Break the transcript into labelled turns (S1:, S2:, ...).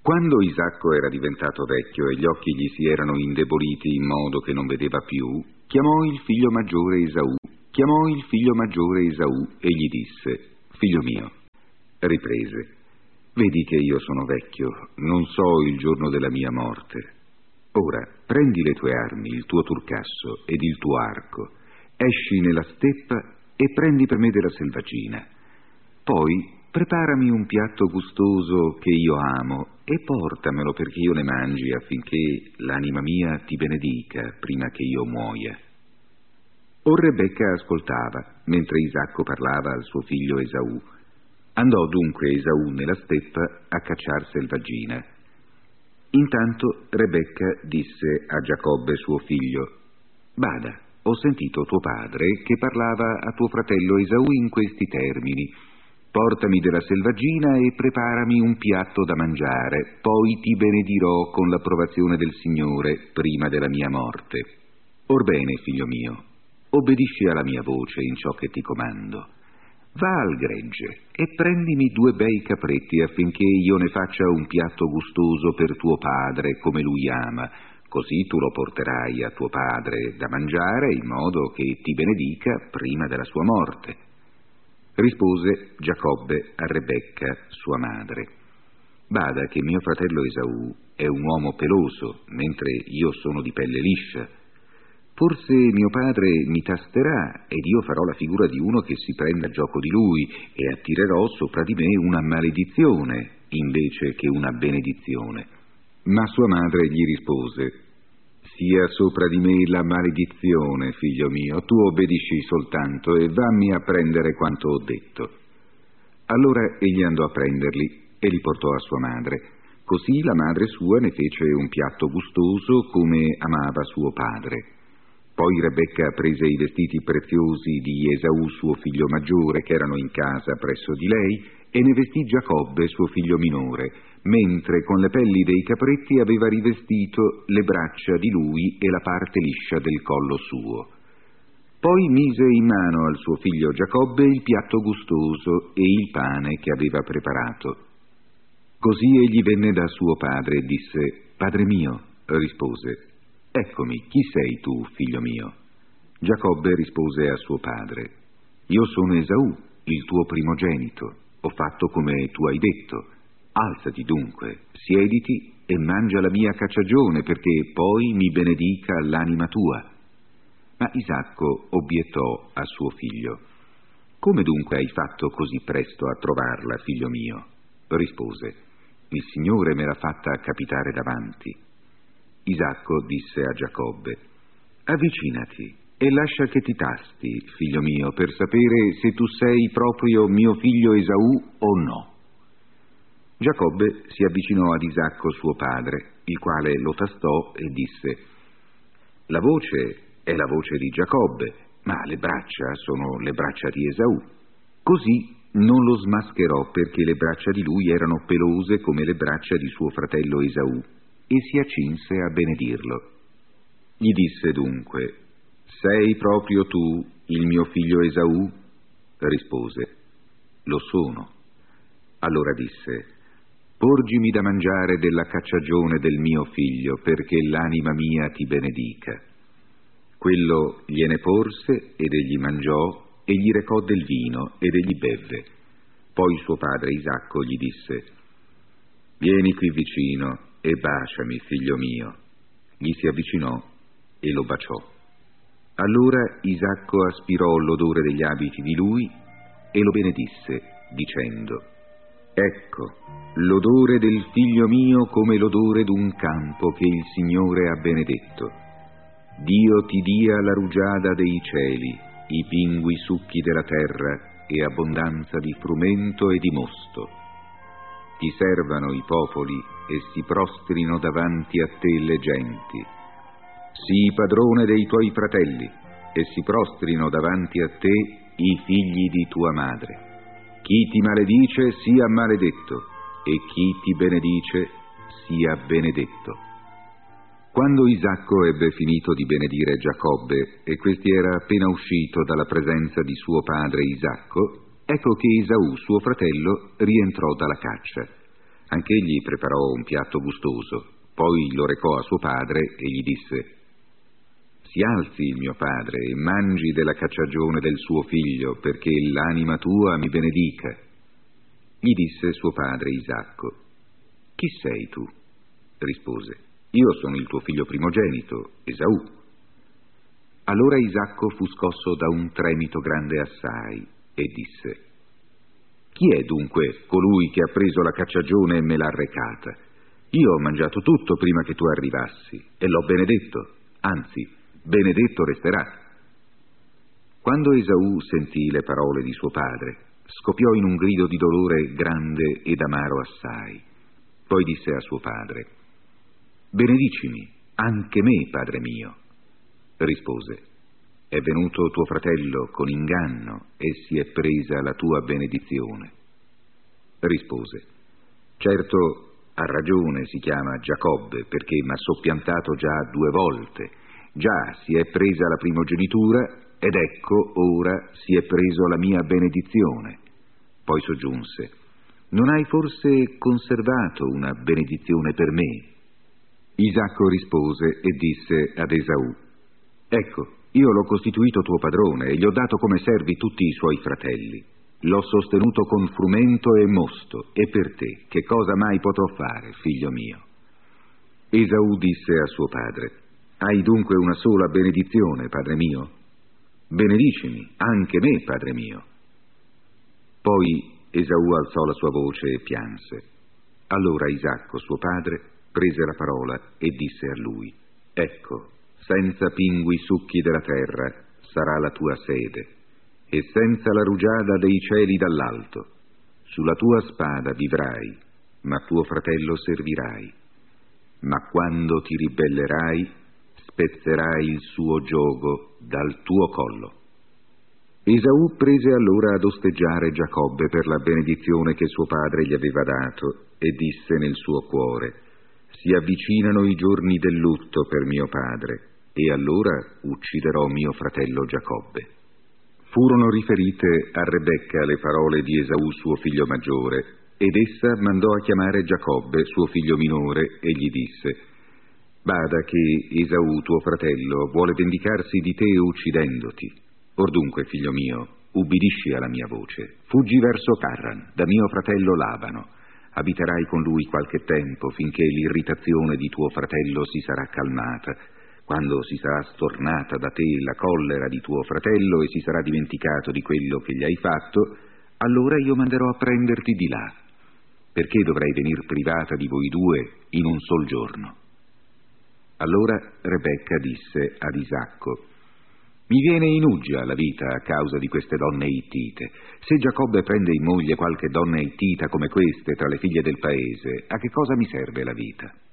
S1: Quando Isacco era diventato vecchio e gli occhi gli si erano indeboliti in modo che non vedeva più, chiamò il figlio maggiore Esaù e gli disse: «Figlio mio», riprese, «vedi che io sono vecchio, non so il giorno della mia morte. Ora prendi le tue armi, il tuo turcasso ed il tuo arco, esci nella steppa e prendi per me della selvaggina. Poi preparami un piatto gustoso che io amo e portamelo perché io ne mangi, affinché l'anima mia ti benedica prima che io muoia». Or Rebecca ascoltava, mentre Isacco parlava al suo figlio Esaù. Andò dunque Esaù nella steppa a cacciar selvaggina. Intanto Rebecca disse a Giacobbe suo figlio: «Bada, ho sentito tuo padre che parlava a tuo fratello Esaù in questi termini: portami della selvaggina e preparami un piatto da mangiare, poi ti benedirò con l'approvazione del Signore prima della mia morte. Orbene, figlio mio, obbedisci alla mia voce in ciò che ti comando. Va al gregge e prendimi 2 bei capretti affinché io ne faccia un piatto gustoso per tuo padre come lui ama, così tu lo porterai a tuo padre da mangiare in modo che ti benedica prima della sua morte». Rispose Giacobbe a Rebecca, sua madre: «Bada che mio fratello Esaù è un uomo peloso, mentre io sono di pelle liscia. Forse mio padre mi tasterà ed io farò la figura di uno che si prende a gioco di lui e attirerò sopra di me una maledizione invece che una benedizione». Ma sua madre gli rispose: «Sia sopra di me la maledizione, figlio mio, tu obbedisci soltanto e vammi a prendere quanto ho detto». Allora egli andò a prenderli e li portò a sua madre. Così la madre sua ne fece un piatto gustoso come amava suo padre. Poi Rebecca prese i vestiti preziosi di Esaù suo figlio maggiore, che erano in casa presso di lei, e ne vestì Giacobbe suo figlio minore, mentre con le pelli dei capretti aveva rivestito le braccia di lui e la parte liscia del collo suo. Poi mise in mano al suo figlio Giacobbe il piatto gustoso e il pane che aveva preparato. Così egli venne da suo padre e disse: «Padre mio», rispose, «eccomi, chi sei tu, figlio mio?» Giacobbe rispose a suo padre: «Io sono Esaù, il tuo primogenito, ho fatto come tu hai detto. Alzati dunque, siediti e mangia la mia cacciagione, perché poi mi benedica l'anima tua». Ma Isacco obiettò a suo figlio: «Come dunque hai fatto così presto a trovarla, figlio mio?» Rispose: «Il Signore me l'ha fatta capitare davanti». Isacco disse a Giacobbe: «Avvicinati e lascia che ti tasti, figlio mio, per sapere se tu sei proprio mio figlio Esaù o no». Giacobbe si avvicinò ad Isacco suo padre, il quale lo tastò e disse: «La voce è la voce di Giacobbe, ma le braccia sono le braccia di Esaù». Così non lo smascherò, perché le braccia di lui erano pelose come le braccia di suo fratello Esaù, e si accinse a benedirlo. Gli disse dunque: «Sei proprio tu il mio figlio Esaù?» Rispose: «Lo sono». Allora disse: «Porgimi da mangiare della cacciagione del mio figlio, perché l'anima mia ti benedica». Quello gliene porse ed egli mangiò e gli recò del vino ed egli bevve. Poi suo padre Isacco gli disse: «Vieni qui vicino e baciami, figlio mio». Gli si avvicinò e lo baciò. Allora Isacco aspirò l'odore degli abiti di lui e lo benedisse, dicendo: «Ecco, l'odore del figlio mio come l'odore d'un campo che il Signore ha benedetto. Dio ti dia la rugiada dei cieli, i pingui succhi della terra e abbondanza di frumento e di mosto. Ti servano i popoli e si prostrino davanti a te le genti. Sii padrone dei tuoi fratelli e si prostrino davanti a te i figli di tua madre. Chi ti maledice sia maledetto e chi ti benedice sia benedetto». Quando Isacco ebbe finito di benedire Giacobbe e questi era appena uscito dalla presenza di suo padre Isacco, ecco che Esaù, suo fratello, rientrò dalla caccia. Anch'egli preparò un piatto gustoso, poi lo recò a suo padre e gli disse: «Si alzi il mio padre e mangi della cacciagione del suo figlio, perché l'anima tua mi benedica». Gli disse suo padre Isacco: «Chi sei tu?» Rispose: «Io sono il tuo figlio primogenito, Esaù». Allora Isacco fu scosso da un tremito grande assai e disse: «Chi è dunque colui che ha preso la cacciagione e me l'ha recata? Io ho mangiato tutto prima che tu arrivassi e l'ho benedetto, anzi, benedetto resterà». Quando Esaù sentì le parole di suo padre, scoppiò in un grido di dolore grande ed amaro assai. Poi disse a suo padre: «Benedicimi, anche me, padre mio». Rispose: «È venuto tuo fratello con inganno e si è presa la tua benedizione». Rispose: «Certo, ha ragione, si chiama Giacobbe, perché m'ha soppiantato già 2 volte. Già si è presa la primogenitura ed ecco ora si è preso la mia benedizione». Poi soggiunse: «Non hai forse conservato una benedizione per me?» Isacco rispose e disse ad Esaù: «Ecco, io l'ho costituito tuo padrone e gli ho dato come servi tutti i suoi fratelli. L'ho sostenuto con frumento e mosto, e per te che cosa mai potrò fare, figlio mio?» Esaù disse a suo padre: «Hai dunque una sola benedizione, padre mio? Benedicimi, anche me, padre mio». Poi Esaù alzò la sua voce e pianse. Allora Isacco, suo padre, prese la parola e disse a lui: «Ecco, senza pingui succhi della terra sarà la tua sede, e senza la rugiada dei cieli dall'alto. Sulla tua spada vivrai, ma tuo fratello servirai. Ma quando ti ribellerai, spezzerai il suo giogo dal tuo collo». Esaù prese allora ad osteggiare Giacobbe per la benedizione che suo padre gli aveva dato e disse nel suo cuore: «Si avvicinano i giorni del lutto per mio padre, e allora ucciderò mio fratello Giacobbe». Furono riferite a Rebecca le parole di Esaù suo figlio maggiore, ed essa mandò a chiamare Giacobbe suo figlio minore e gli disse: «Bada che Esaù tuo fratello vuole vendicarsi di te uccidendoti. Or dunque, figlio mio, ubbidisci alla mia voce, fuggi verso Carran, da mio fratello Labano. Abiterai con lui qualche tempo, finché l'irritazione di tuo fratello si sarà calmata. Quando si sarà stornata da te la collera di tuo fratello e si sarà dimenticato di quello che gli hai fatto, allora io manderò a prenderti di là. Perché dovrei venir privata di voi 2 in un sol giorno?» Allora Rebecca disse ad Isacco: «Mi viene in uggia la vita a causa di queste donne ittite. Se Giacobbe prende in moglie qualche donna ittita come queste tra le figlie del paese, a che cosa mi serve la vita?»